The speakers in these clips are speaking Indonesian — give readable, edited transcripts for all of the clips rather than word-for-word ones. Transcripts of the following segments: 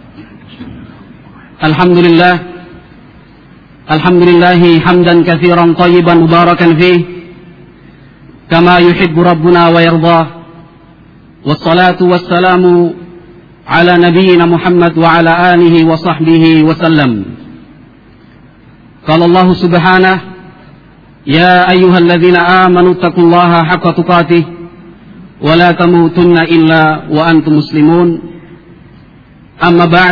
Alhamdulillahi hamdan katsiran thayyiban mubarakan fih kama yuhibbu rabbuna wa yardah. Wassalatu wassalamu ala nabiyyina Muhammad wa ala alihi wa sahbihi wa sallam. Qala Allah subhanahu, ya ayyuhalladzina amanu taqullaha haqqa tuqatih wa la tamutunna illa wa antum muslimun. Amma ba'd.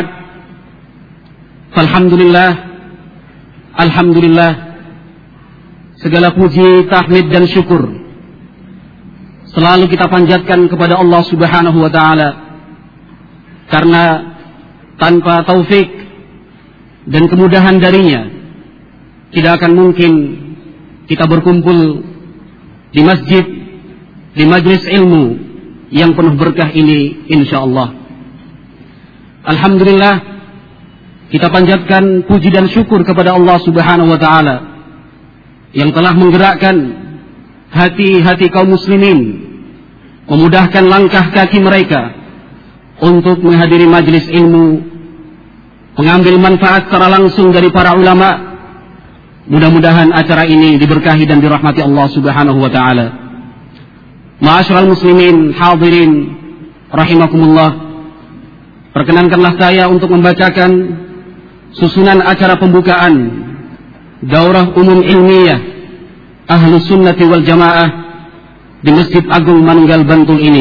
Alhamdulillah, segala puji, tahmid dan syukur selalu kita panjatkan kepada Allah Subhanahu wa taala, karena tanpa taufik dan kemudahan darinya tidak akan mungkin kita berkumpul di masjid, di majlis ilmu yang penuh berkah ini insyaallah. Alhamdulillah, kita panjatkan puji dan syukur kepada Allah Subhanahu wa taala yang telah menggerakkan hati-hati kaum muslimin, memudahkan langkah kaki mereka untuk menghadiri majelis ilmu, mengambil manfaat secara langsung dari para ulama. Mudah-mudahan acara ini diberkahi dan dirahmati Allah Subhanahu wa taala. Ma'asyiral muslimin hadirin rahimakumullah, perkenankanlah saya untuk membacakan susunan acara pembukaan Daurah Umum Ilmiah Ahlus Sunnati wal Jamaah di Masjid Agung Manunggal Bantul ini.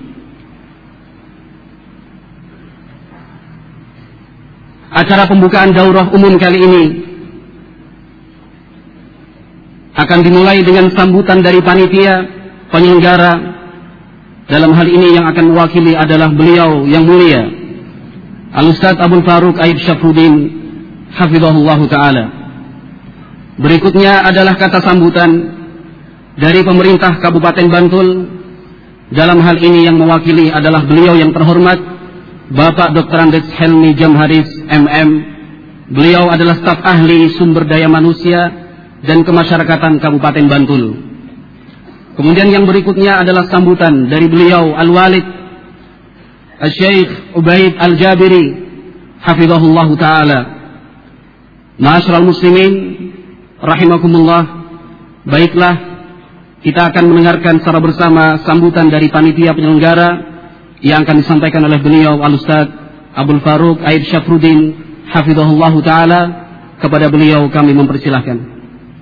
Acara pembukaan Daurah Umum kali ini akan dimulai dengan sambutan dari panitia penyelenggara. Dalam hal ini yang akan mewakili adalah beliau yang mulia Al-Ustaz Abul Faruq Aib Syafruddin hafizahullahu ta'ala. Berikutnya adalah kata sambutan dari pemerintah Kabupaten Bantul. Dalam hal ini yang mewakili adalah beliau yang terhormat Bapak Dr. Andes Helmi Jamharis MM. Beliau adalah staf ahli sumber daya manusia dan kemasyarakatan Kabupaten Bantul. Kemudian yang berikutnya adalah sambutan dari beliau Al-Walid Al-Syeikh Ubaid Al-Jabiri hafizahullahu ta'ala. Ma'asyiral muslimin rahimakumullah, baiklah, kita akan mendengarkan secara bersama sambutan dari panitia penyelenggara yang akan disampaikan oleh beliau Al-Ustaz Abul Faruq Aib Syafruddin hafizahullahu ta'ala. Kepada beliau kami mempersilahkan.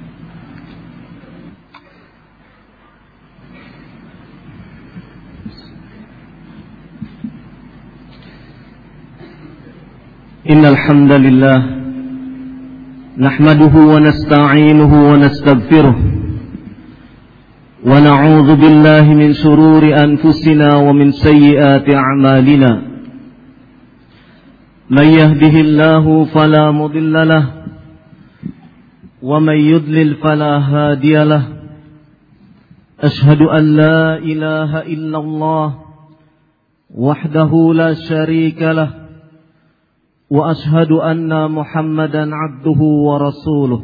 Innal hamdalillah nahmaduhu wa nasta'inuhu wa nastaghfiruh wa na'udzu billahi min shururi anfusina wa min sayyiati a'malina. Man yahdihillahu fala mudilla lahu wa man yudlil fala hadiya lahu. Ashhadu an la ilaha illallah wahdahu la syarika lahu wa ashhadu anna Muhammadan abduhu wa rasuluh.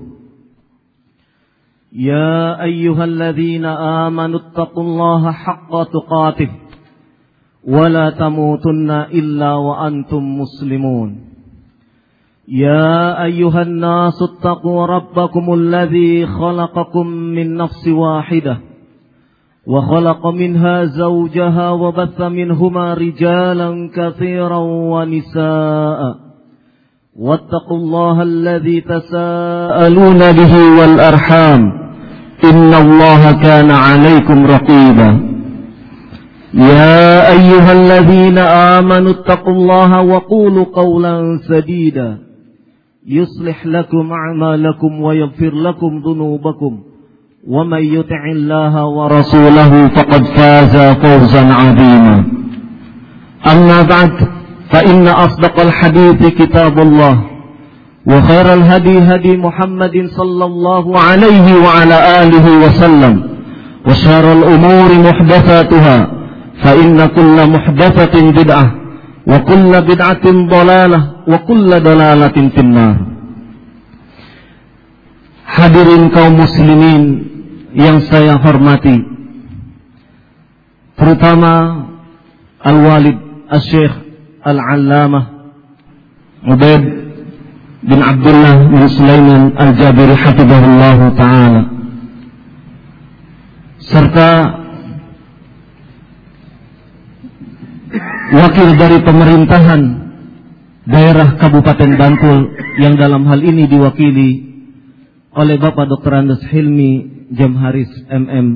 Ya ayyuhalladzina amanu taqullaha haqqa tuqatih wa la tamutunna illa wa antum muslimun. Ya ayyuhan nasu taqu rabbakumul ladzi khalaqakum min nafsin wahidah wa khalaqa minha zawjaha wa batha minhuma rijalan katsiran wa nisaa'a. واتقوا الله الذي تساءلون به والأرحام إن الله كان عليكم رقيبا. يا أيها الذين آمنوا اتقوا الله وقولوا قولا سديدا يصلح لكم أعمالكم ويغفر لكم ذنوبكم ومن يطع الله ورسوله فقد فاز فوزا عظيما. أما بعد، فإن أصدق الحديث كتاب الله وخير الهدي هدي محمد صلى الله عليه وعلى آله وسلم وشر الأمور محدثاتها فإن كل محدثة بدعة وكل بدعة ضلالة وكل ضلالة في النار. Hadirin kaum muslimin yang saya hormati, terutama Al-Walid Al-Syekh Al-Allamah Ubaid bin Abdullah bin Sulaiman Al-Jabiri hafizahullah ta'ala, serta wakil dari pemerintahan daerah Kabupaten Bantul yang dalam hal ini diwakili oleh Bapak Dr. Andes Hilmi Jamharis MM.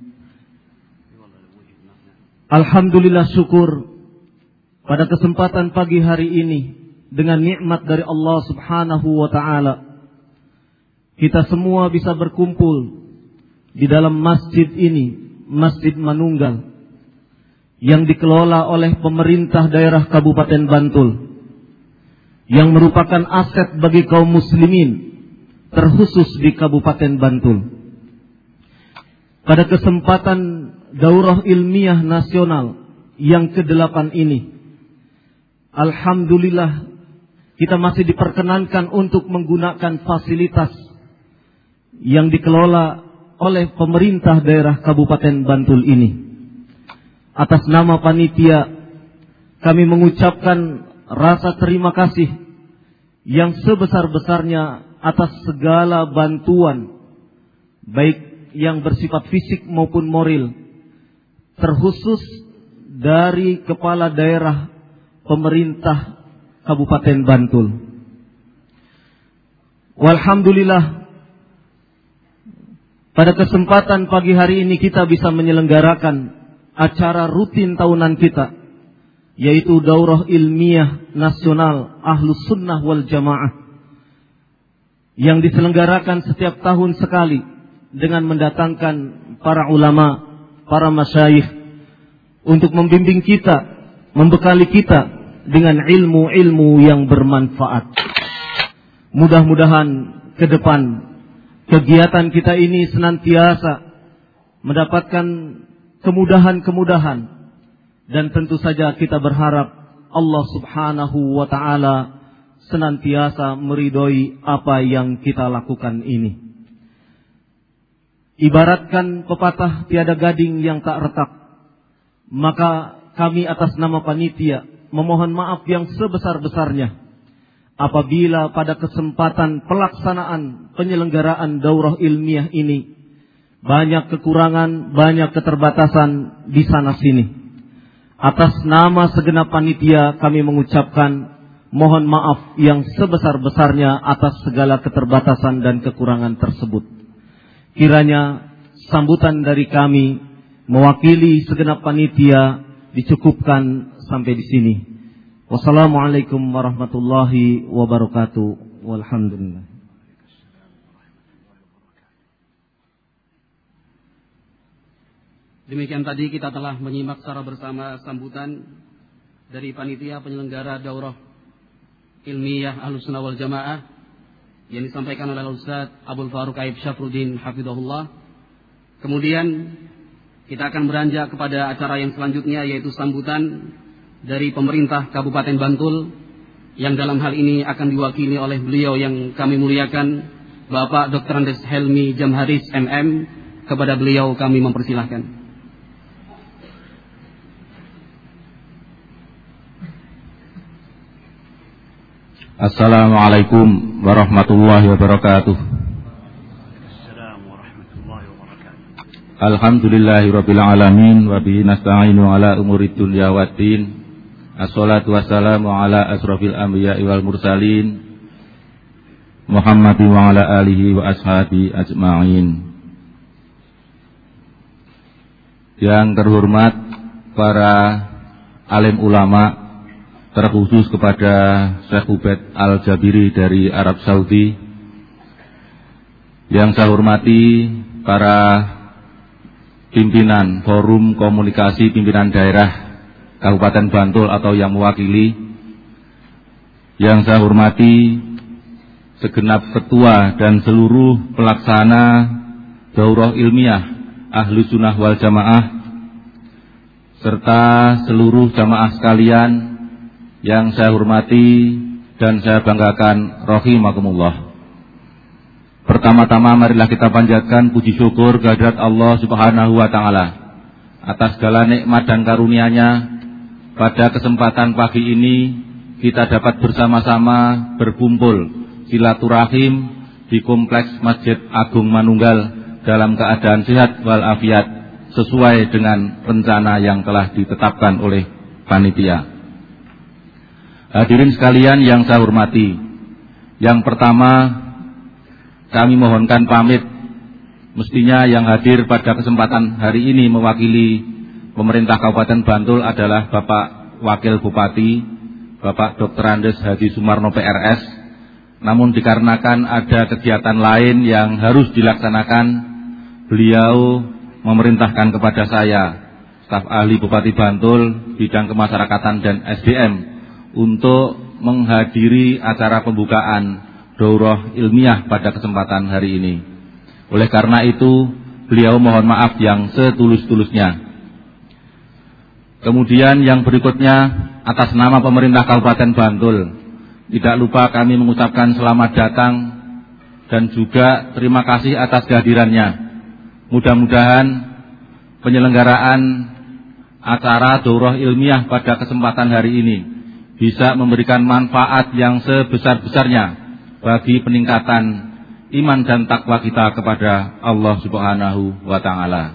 Alhamdulillah, syukur pada kesempatan pagi hari ini dengan nikmat dari Allah Subhanahu wa taala kita semua bisa berkumpul di dalam masjid ini, Masjid Manunggal, yang dikelola oleh pemerintah daerah Kabupaten Bantul, yang merupakan aset bagi kaum muslimin terkhusus di Kabupaten Bantul. Pada kesempatan Daurah Ilmiah Nasional yang ke-8 ini, alhamdulillah kita masih diperkenankan untuk menggunakan fasilitas yang dikelola oleh pemerintah daerah Kabupaten Bantul ini. Atas nama panitia, kami mengucapkan rasa terima kasih yang sebesar-besarnya atas segala bantuan, baik yang bersifat fisik maupun moral, terkhusus dari kepala daerah pemerintah Kabupaten Bantul. Walhamdulillah, pada kesempatan pagi hari ini kita bisa menyelenggarakan acara rutin tahunan kita, yaitu Daurah Ilmiah Nasional Ahlus Sunnah wal Jamaah, yang diselenggarakan setiap tahun sekali dengan mendatangkan para ulama, para masyayikh untuk membimbing kita, membekali kita dengan ilmu-ilmu yang bermanfaat. Mudah-mudahan ke depan kegiatan kita ini senantiasa mendapatkan kemudahan-kemudahan, dan tentu saja kita berharap Allah Subhanahu wa taala senantiasa meridhoi apa yang kita lakukan ini. Ibaratkan pepatah tiada gading yang tak retak, maka kami atas nama panitia memohon maaf yang sebesar-besarnya apabila pada kesempatan pelaksanaan penyelenggaraan daurah ilmiah ini banyak kekurangan, banyak keterbatasan di sana sini. Atas nama segenap panitia kami mengucapkan mohon maaf yang sebesar-besarnya atas segala keterbatasan dan kekurangan tersebut. Kiranya sambutan dari kami mewakili segenap panitia dicukupkan sampai di sini. Wassalamualaikum warahmatullahi wabarakatuh. Walhamdulillah. Demikian tadi kita telah menyimak secara bersama sambutan dari panitia penyelenggara daurah ilmiah Ahlus Sunnah wal Jamaah yang disampaikan oleh Ustaz Abdul Faruq Aib Syafruddin hafizahullah. Kemudian kita akan beranjak kepada acara yang selanjutnya, yaitu sambutan dari pemerintah Kabupaten Bantul yang dalam hal ini akan diwakili oleh beliau yang kami muliakan, Bapak Dr. Andes Hilmi Jamharis MM. Kepada beliau kami mempersilahkan. Assalamualaikum warahmatullahi wabarakatuh. Alhamdulillahirabbil alamin wa bihi nasta'inu ala umurid dunya waddin. Assalatu wassalamu ala asrofil anbiya'i wal mursalin Muhammadin wa ala alihi wa ashabi ajma'in. Yang terhormat para alim ulama, terkhusus kepada Syekh Ubaid Al-Jabiri dari Arab Saudi. Yang saya hormati para pimpinan Forum Komunikasi Pimpinan Daerah Kabupaten Bantul atau yang mewakili. Yang saya hormati segenap ketua dan seluruh pelaksana daurah ilmiah Ahlus Sunnah wal Jamaah, serta seluruh jamaah sekalian yang saya hormati dan saya banggakan, rahimakumullah. Pertama-tama marilah kita panjatkan puji syukur kehadirat Allah Subhanahu wa taala atas segala nikmat dan karunia-Nya pada kesempatan pagi ini kita dapat bersama-sama berkumpul silaturahim di kompleks Masjid Agung Manunggal dalam keadaan sehat walafiat sesuai dengan rencana yang telah ditetapkan oleh panitia. Hadirin sekalian yang saya hormati, yang pertama kami mohonkan pamit. Mestinya yang hadir pada kesempatan hari ini mewakili pemerintah Kabupaten Bantul adalah Bapak Wakil Bupati, Bapak Dr. Andes Haji Sumarno PRS. Namun dikarenakan ada kegiatan lain yang harus dilaksanakan, beliau memerintahkan kepada saya, staf ahli Bupati Bantul, bidang kemasyarakatan dan SDM, untuk menghadiri acara pembukaan daurah ilmiah pada kesempatan hari ini. Oleh karena itu, beliau mohon maaf yang setulus-tulusnya. Kemudian yang berikutnya, atas nama pemerintah Kabupaten Bantul, tidak lupa kami mengucapkan selamat datang dan juga terima kasih atas kehadirannya. Mudah-mudahan penyelenggaraan acara daurah ilmiah pada kesempatan hari ini bisa memberikan manfaat yang sebesar-besarnya bagi peningkatan iman dan takwa kita kepada Allah Subhanahu wa Ta'ala.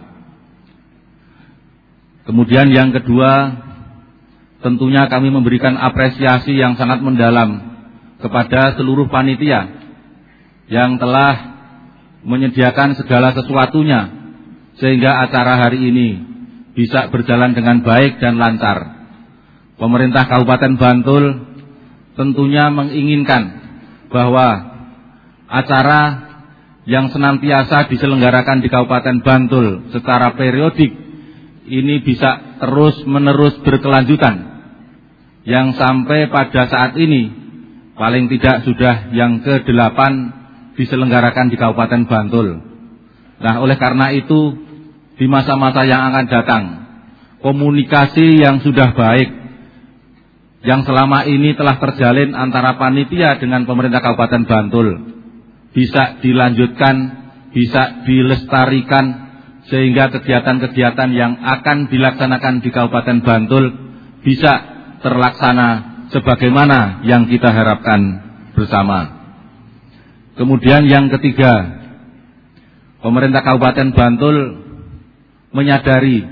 Kemudian yang kedua, tentunya kami memberikan apresiasi yang sangat mendalam kepada seluruh panitia yang telah menyediakan segala sesuatunya sehingga acara hari ini bisa berjalan dengan baik dan lancar. Pemerintah Kabupaten Bantul tentunya menginginkan bahwa acara yang senantiasa diselenggarakan di Kabupaten Bantul secara periodik ini bisa terus-menerus berkelanjutan, yang sampai pada saat ini paling tidak sudah yang ke-8 diselenggarakan di Kabupaten Bantul. Nah, oleh karena itu di masa-masa yang akan datang, komunikasi yang sudah baik yang selama ini telah terjalin antara panitia dengan pemerintah Kabupaten Bantul bisa dilanjutkan, bisa dilestarikan, sehingga kegiatan-kegiatan yang akan dilaksanakan di Kabupaten Bantul bisa terlaksana sebagaimana yang kita harapkan bersama. Kemudian yang ketiga, pemerintah Kabupaten Bantul menyadari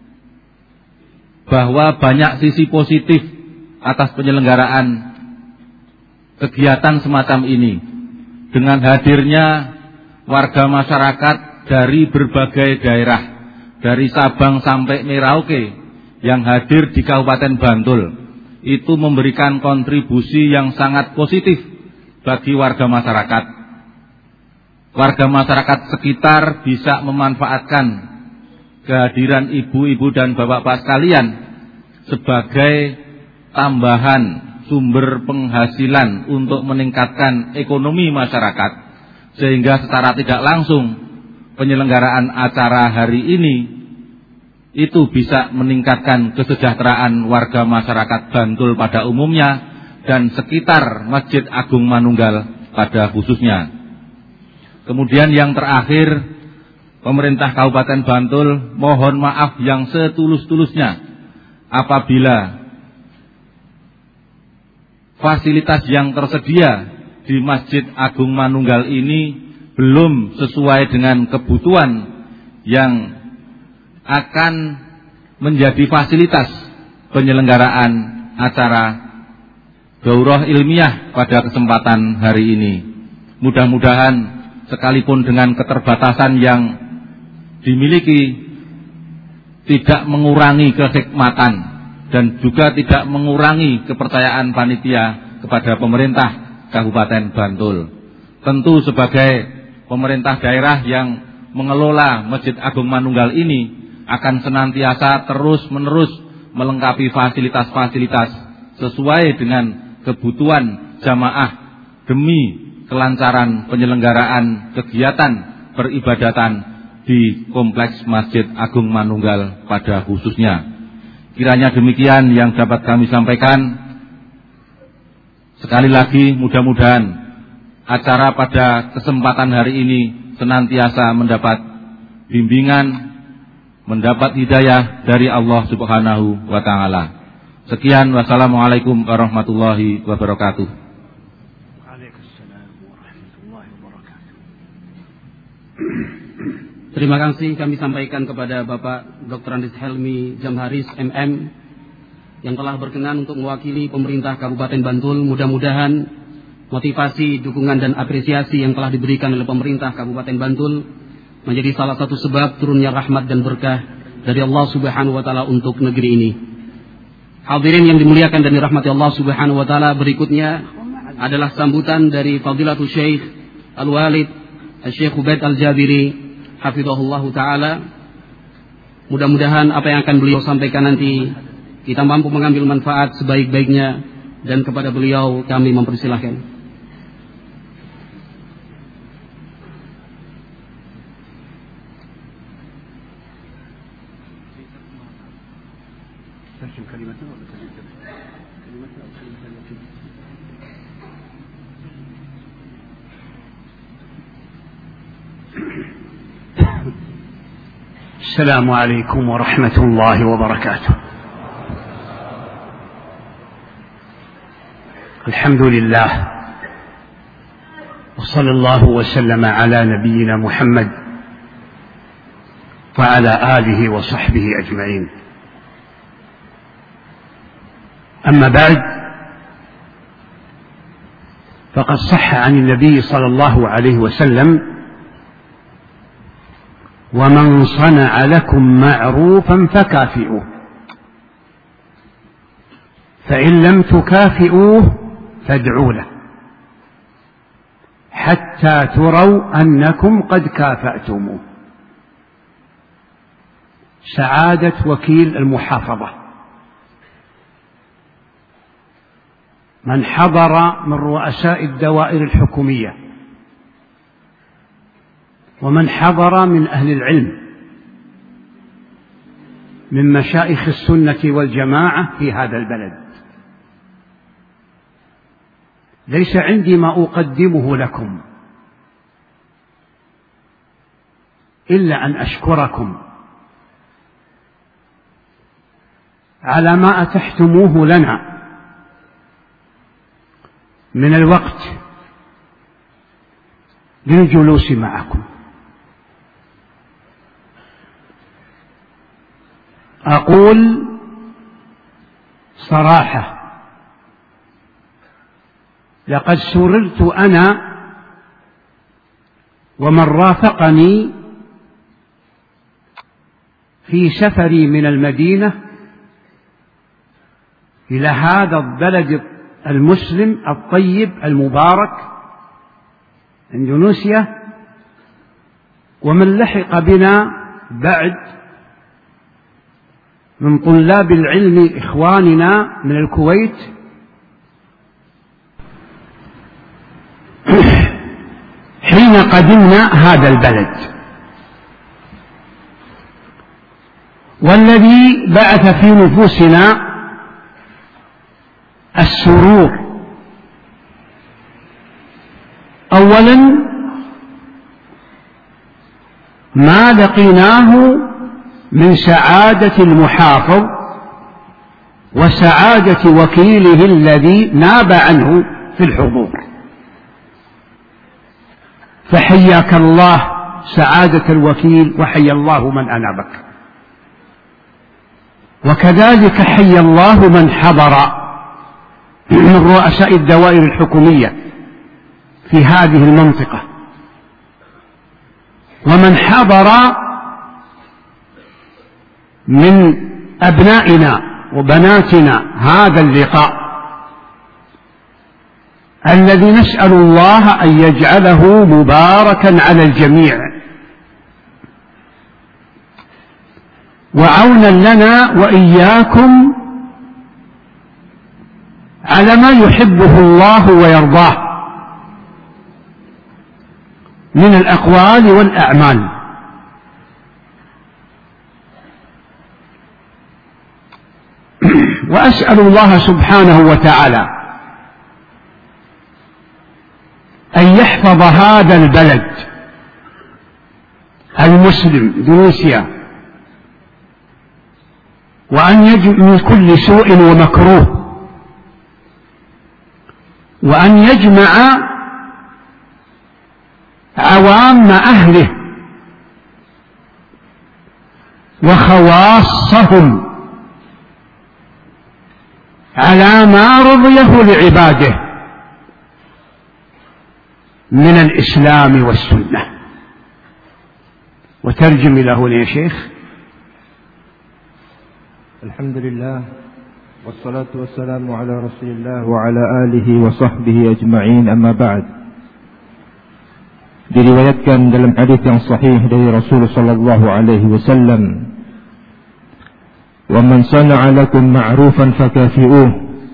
bahwa banyak sisi positif atas penyelenggaraan kegiatan semacam ini. Dengan hadirnya warga masyarakat dari berbagai daerah, dari Sabang sampai Merauke yang hadir di Kabupaten Bantul, itu memberikan kontribusi yang sangat positif bagi warga masyarakat. Warga masyarakat sekitar bisa memanfaatkan kehadiran ibu-ibu dan bapak-bapak sekalian sebagai tambahan sumber penghasilan untuk meningkatkan ekonomi masyarakat, sehingga secara tidak langsung penyelenggaraan acara hari ini itu bisa meningkatkan kesejahteraan warga masyarakat Bantul pada umumnya dan sekitar Masjid Agung Manunggal pada khususnya. Kemudian yang terakhir, pemerintah Kabupaten Bantul mohon maaf yang setulus-tulusnya apabila fasilitas yang tersedia di Masjid Agung Manunggal ini belum sesuai dengan kebutuhan yang akan menjadi fasilitas penyelenggaraan acara daurah ilmiah pada kesempatan hari ini. Mudah-mudahan sekalipun dengan keterbatasan yang dimiliki tidak mengurangi kehikmatan dan juga tidak mengurangi kepercayaan panitia kepada pemerintah Kabupaten Bantul. Tentu sebagai pemerintah daerah yang mengelola Masjid Agung Manunggal ini akan senantiasa terus-menerus melengkapi fasilitas-fasilitas sesuai dengan kebutuhan jamaah demi kelancaran penyelenggaraan kegiatan peribadatan di Kompleks Masjid Agung Manunggal pada khususnya. Kiranya demikian yang dapat kami sampaikan. Sekali lagi mudah-mudahan acara pada kesempatan hari ini senantiasa mendapat bimbingan, mendapat hidayah dari Allah Subhanahu wa Ta'ala. Sekian, wassalamualaikum warahmatullahi wabarakatuh. Terima kasih kami sampaikan kepada Bapak Dr. Andis Helmi Jamharis MM yang telah berkenan untuk mewakili pemerintah Kabupaten Bantul. Mudah-mudahan motivasi, dukungan dan apresiasi yang telah diberikan oleh pemerintah Kabupaten Bantul menjadi salah satu sebab turunnya rahmat dan berkah dari Allah Subhanahu wa taala untuk negeri ini. Hadirin yang dimuliakan dan dirahmati Allah Subhanahu wa taala, berikutnya adalah sambutan dari Fadilatul Syekh Al-Walid Syekh Ubaid Al-Jabiri hafizahullahu taala. Mudah-mudahan apa yang akan beliau sampaikan nanti kita mampu mengambil manfaat sebaik-baiknya, dan kepada beliau kami mempersilahkan. السلام عليكم ورحمة الله وبركاته. الحمد لله وصلى الله وسلم على نبينا محمد وعلى آله وصحبه أجمعين. أما بعد، فقد صح عن النبي صلى الله عليه وسلم: ومن صنع لكم معروفا فكافئوه، فإن لم تكافئوه فادعوا له حتى تروا أنكم قد كافأتموه. سعادة وكيل المحافظة من حضر من رؤساء الدوائر الحكومية ومن حضر من أهل العلم من مشايخ السنة والجماعة في هذا البلد، ليس عندي ما أقدمه لكم إلا أن أشكركم على ما أتحتموه لنا من الوقت للجلوس معكم. أقول صراحة: لقد سررت أنا ومن رافقني في سفري من المدينة إلى هذا البلد المسلم الطيب المبارك إندونيسيا، ومن لحق بنا بعد من طلاب العلم إخواننا من الكويت، حين قدمنا هذا البلد، والذي بعث في نفوسنا السرور أولا ما لقيناه من سعادة المحافظ وسعادة وكيله الذي ناب عنه في الحضور، فحياك الله سعادة الوكيل وحيا الله من أنابك، وكذلك حيا الله من حضر من رؤساء الدوائر الحكومية في هذه المنطقة، ومن حضر من أبنائنا وبناتنا هذا اللقاء الذي نسأل الله أن يجعله مباركا على الجميع وعونا لنا وإياكم على ما يحبه الله ويرضاه من الأقوال والأعمال. وأسأل الله سبحانه وتعالى أن يحفظ هذا البلد المسلم إندونيسيا، من كل سوء ومكروه، وأن يجمع عوام أهله وخواصهم على ما رضيه لعباده من الإسلام والسنة. وترجم له يا شيخ. الحمد لله والصلاة والسلام على رسول الله وعلى آله وصحبه أجمعين. أما بعد. Diriwayatkan dalam hadis yang sahih dari Rasulullah sallallahu alaihi wasallam, "Wa man sana'a lakum ma'rufan fakafi'uh."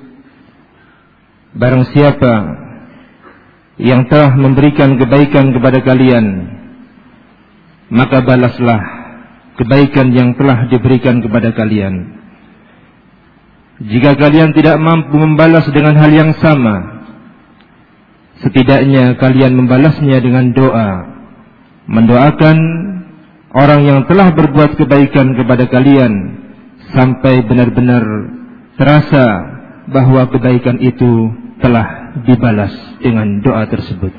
Barang siapa yang telah memberikan kebaikan kepada kalian, maka balaslah kebaikan yang telah diberikan kepada kalian. Jika kalian tidak mampu membalas dengan hal yang sama, setidaknya kalian membalasnya dengan doa, mendoakan orang yang telah berbuat kebaikan kepada kalian sampai benar-benar terasa bahwa kebaikan itu telah dibalas dengan doa tersebut.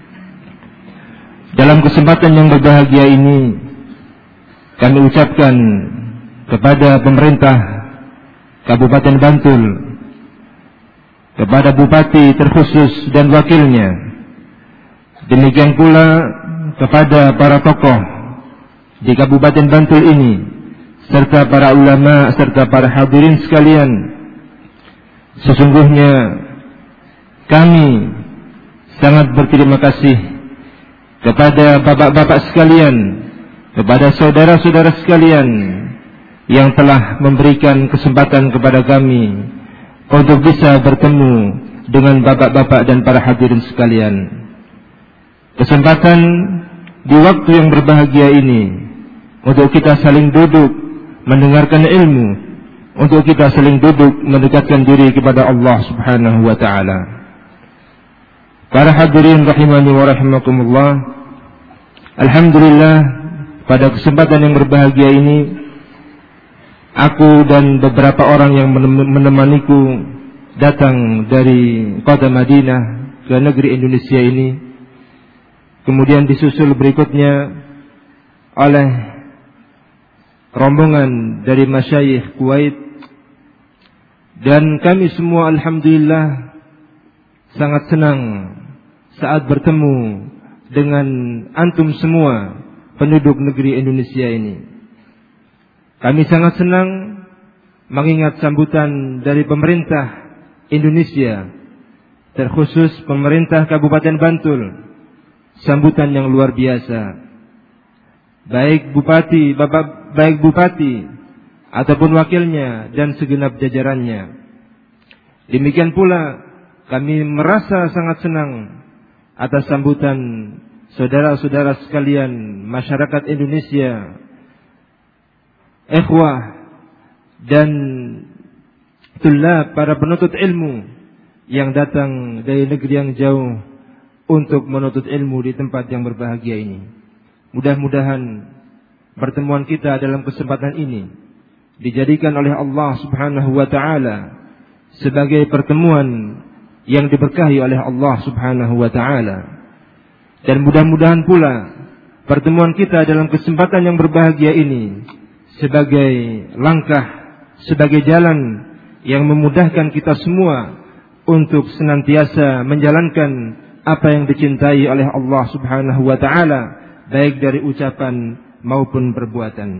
Dalam kesempatan yang berbahagia ini, kami ucapkan kepada pemerintah Kabupaten Bantul, kepada Bupati terkhusus dan wakilnya, demikian pula kepada para tokoh di Kabupaten Bantul ini, serta para ulama serta para hadirin sekalian. Sesungguhnya kami sangat berterima kasih kepada bapak-bapak sekalian, kepada saudara-saudara sekalian yang telah memberikan kesempatan kepada kami untuk bisa bertemu dengan bapak-bapak dan para hadirin sekalian. Kesempatan di waktu yang berbahagia ini untuk kita saling duduk mendengarkan ilmu, untuk kita saling duduk mendekatkan diri kepada Allah Subhanahu wa taala. Para hadirin rahimani wa rahimakumullah, alhamdulillah pada kesempatan yang berbahagia ini, aku dan beberapa orang yang menemaniku datang dari kota Madinah ke negeri Indonesia ini. Kemudian disusul berikutnya oleh rombongan dari masyayikh Kuwait. Dan kami semua alhamdulillah sangat senang saat bertemu dengan antum semua penduduk negeri Indonesia ini. Kami sangat senang mengingat sambutan dari pemerintah Indonesia, terkhusus pemerintah Kabupaten Bantul, sambutan yang luar biasa. Baik bupati ataupun wakilnya dan segenap jajarannya. Demikian pula kami merasa sangat senang atas sambutan saudara-saudara sekalian masyarakat Indonesia, ikhwah dan tulab, para penuntut ilmu yang datang dari negeri yang jauh untuk menuntut ilmu di tempat yang berbahagia ini. Mudah-mudahan pertemuan kita dalam kesempatan ini dijadikan oleh Allah Subhanahu wa taala sebagai pertemuan yang diberkahi oleh Allah Subhanahu wa taala. Dan mudah-mudahan pula pertemuan kita dalam kesempatan yang berbahagia ini sebagai langkah, sebagai jalan yang memudahkan kita semua untuk senantiasa menjalankan apa yang dicintai oleh Allah Subhanahu wa taala, baik dari ucapan maupun perbuatan.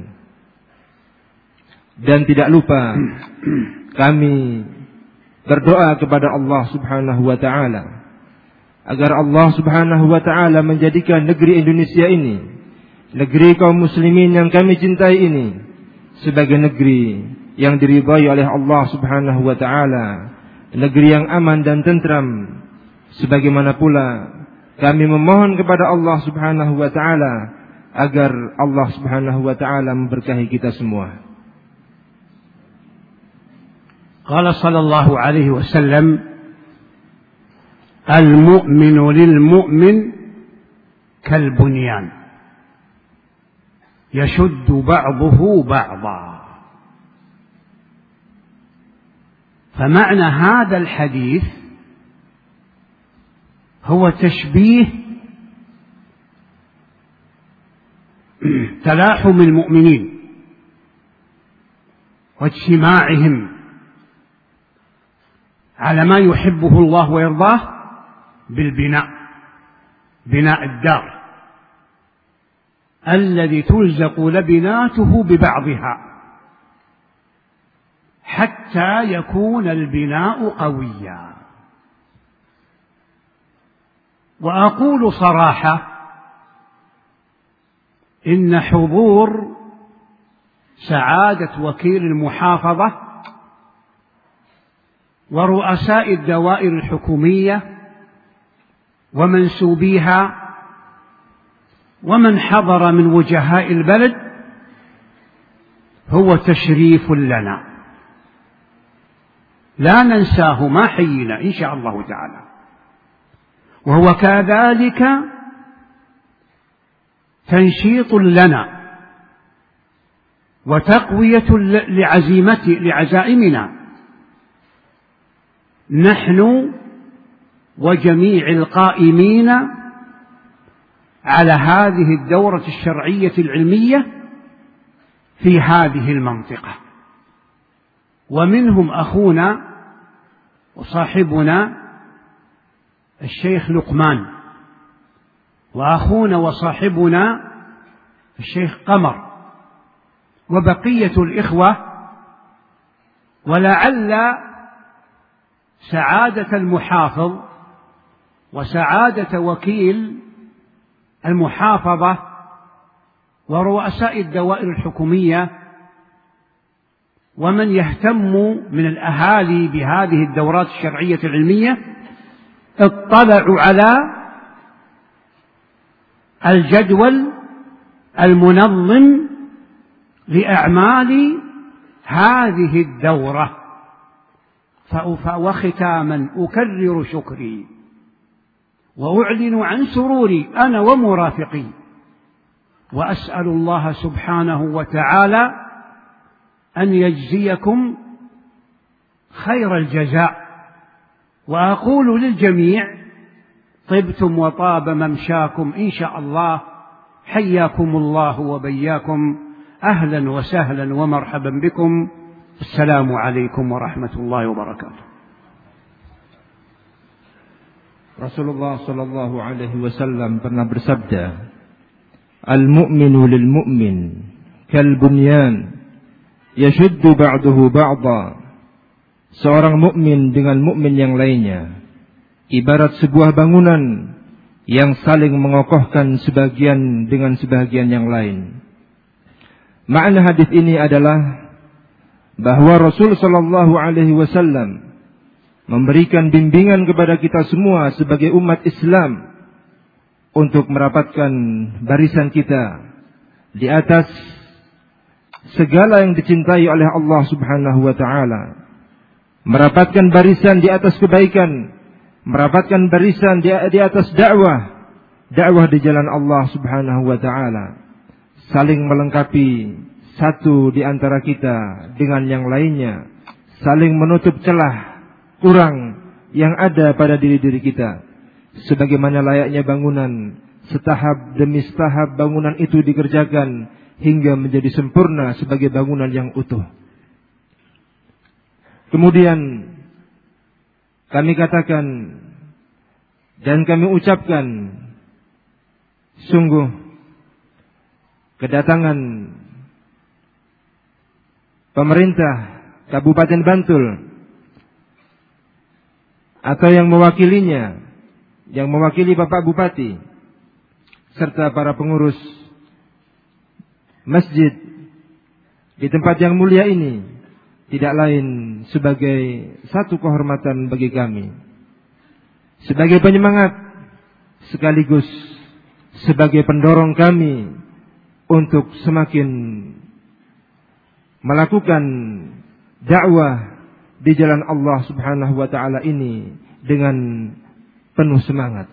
Dan tidak lupa kami berdoa kepada Allah Subhanahu wa taala agar Allah Subhanahu wa taala menjadikan negeri Indonesia ini, negeri kaum muslimin yang kami cintai ini, sebagai negeri yang diridhai oleh Allah Subhanahu wa taala, negeri yang aman dan tentram. Sebagaimana pula kami memohon kepada Allah Subhanahu wa taala agar Allah Subhanahu wa taala memberkahi kita semua. Qala sallallahu alaihi wasallam, al-mu'minu lil-mu'min kal-bunyan يشد بعضه بعضا فمعنى هذا الحديث هو تشبيه تلاحم المؤمنين واجتماعهم على ما يحبه الله ويرضاه بالبناء، بناء الدار الذي تلزق لبناته ببعضها حتى يكون البناء قويا. وأقول صراحة إن حضور سعادة وكيل المحافظة ورؤساء الدوائر الحكومية ومنسوبيها ومن حضر من وجهاء البلد هو تشريف لنا لا ننساه ما حيينا إن شاء الله تعالى، وهو كذلك تنشيط لنا وتقوية لعزائمنا نحن وجميع القائمين على هذه الدورة الشرعية العلمية في هذه المنطقة. ومنهم أخونا وصاحبنا الشيخ لقمان، وأخونا وصاحبنا الشيخ قمر، وبقية الإخوة. ولعل سعادة المحافظ وسعادة وكيل المحافظة ورؤساء الدوائر الحكومية ومن يهتم من الأهالي بهذه الدورات الشرعية العلمية اطلعوا على الجدول المنظم لأعمال هذه الدورة. وختاما أكرر شكري وأعلن عن سروري أنا ومرافقي، وأسأل الله سبحانه وتعالى أن يجزيكم خير الجزاء. وأقول للجميع طبتم وطاب ممشاكم إن شاء الله، حياكم الله وبياكم، أهلا وسهلا ومرحبا بكم. السلام عليكم ورحمة الله وبركاته. Rasulullah sallallahu alaihi wasallam pernah bersabda, "Al-mu'minu lil mu'min kal bunyan yashuddu ba'duhu ba'dha." Seorang mukmin dengan mukmin yang lainnya ibarat sebuah bangunan yang saling mengokohkan sebagian dengan sebagian yang lain. Makna hadis ini adalah bahwa Rasul sallallahu alaihi wasallam memberikan bimbingan kepada kita semua sebagai umat Islam untuk merapatkan barisan kita di atas segala yang dicintai oleh Allah Subhanahu wa taala. Merapatkan barisan di atas kebaikan, merapatkan barisan di atas dakwah di jalan Allah Subhanahu wa taala. Saling melengkapi satu di antara kita dengan yang lainnya, saling menutup celah kurang yang ada pada diri-diri kita. Sebagaimana layaknya bangunan, setahap demi setahap bangunan itu dikerjakan hingga menjadi sempurna sebagai bangunan yang utuh. Kemudian kami katakan dan kami ucapkan, sungguh kedatangan pemerintah Kabupaten Bantul atau yang mewakilinya, yang mewakili Bapak Bupati serta para pengurus masjid di tempat yang mulia ini tidak lain sebagai satu kehormatan bagi kami, sebagai penyemangat sekaligus sebagai pendorong kami untuk semakin melakukan dakwah di jalan Allah Subhanahu wa taala ini dengan penuh semangat.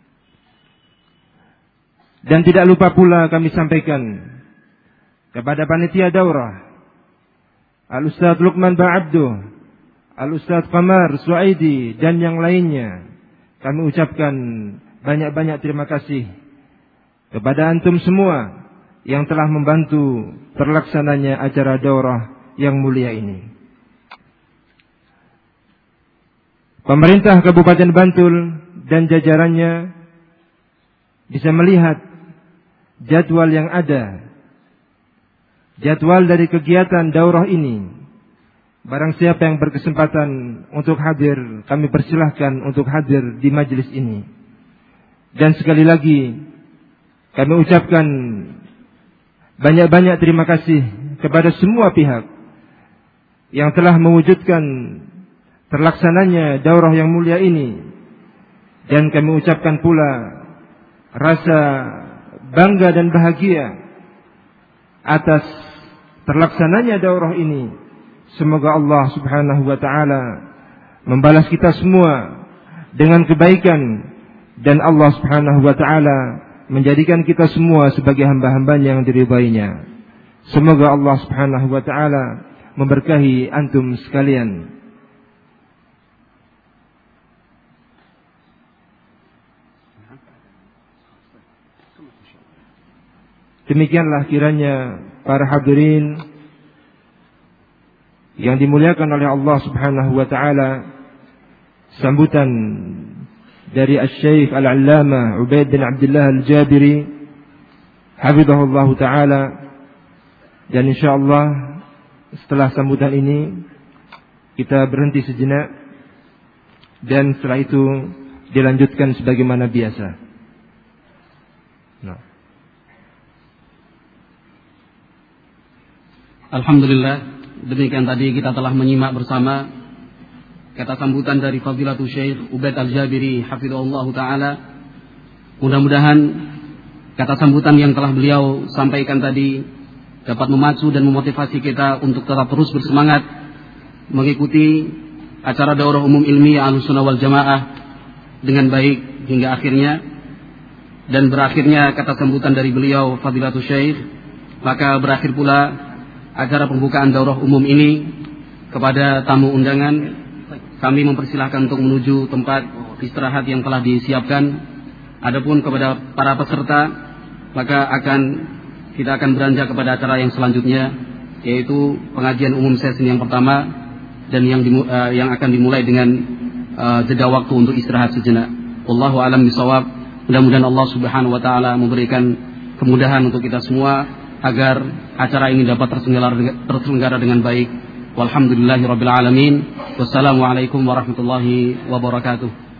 Dan tidak lupa pula kami sampaikan kepada panitia daurah Al-Ustaz Luqman Ba'abdu Al-Ustadz Qamar Suaidi dan yang lainnya, kami ucapkan banyak-banyak terima kasih kepada antum semua yang telah membantu terlaksananya acara daurah yang mulia ini. Pemerintah Kabupaten Bantul dan jajarannya bisa melihat jadwal yang ada, jadwal dari kegiatan daurah ini. Barang siapa yang berkesempatan untuk hadir, kami persilahkan untuk hadir di majelis ini. Dan sekali lagi kami ucapkan banyak-banyak terima kasih kepada semua pihak yang telah mewujudkan terlaksananya daurah yang mulia ini. Dan kami ucapkan pula rasa bangga dan bahagia atas terlaksananya daurah ini. Semoga Allah Subhanahu wa taala membalas kita semua dengan kebaikan, dan Allah Subhanahu wa taala menjadikan kita semua sebagai hamba-hambanya yang diridainya. Semoga Allah Subhanahu wa taala memberkahi antum sekalian. Demikianlah kiranya para hadirin yang dimuliakan oleh Allah Subhanahu wa taala, sambutan dari Asy-Syaikh Al-Allamah Ubaid bin Abdullah Al-Jabiri hafizahullah taala. Dan insyaallah setelah sambutan ini kita berhenti sejenak, dan setelah itu dilanjutkan sebagaimana biasa. Alhamdulillah, demikian tadi kita telah menyimak bersama kata sambutan dari Fadilatul Syekh Ubaid Al-Jabiri hafizahullah taala. Mudah-mudahan kata sambutan yang telah beliau sampaikan tadi dapat memacu dan memotivasi kita untuk tetap terus bersemangat mengikuti acara daurah umum ilmiah Ahlussunnah wal Jamaah dengan baik hingga akhirnya. Dan berakhirnya kata sambutan dari beliau Fadilatul Syekh, maka berakhir pula acara pembukaan daurah umum ini. Kepada tamu undangan kami mempersilahkan untuk menuju tempat istirahat yang telah disiapkan. Adapun kepada para peserta, maka kita akan beranjak kepada acara yang selanjutnya, yaitu pengajian umum sesi yang pertama, dan yang akan dimulai dengan jeda waktu untuk istirahat sejenak. Wallahu a'lam bishawab. Mudah-mudahan Allah Subhanahu wa taala memberikan kemudahan untuk kita semua agar acara ini dapat terselenggara dengan baik. Walhamdulillahirabbil alamin. Wassalamualaikum warahmatullahi wabarakatuh.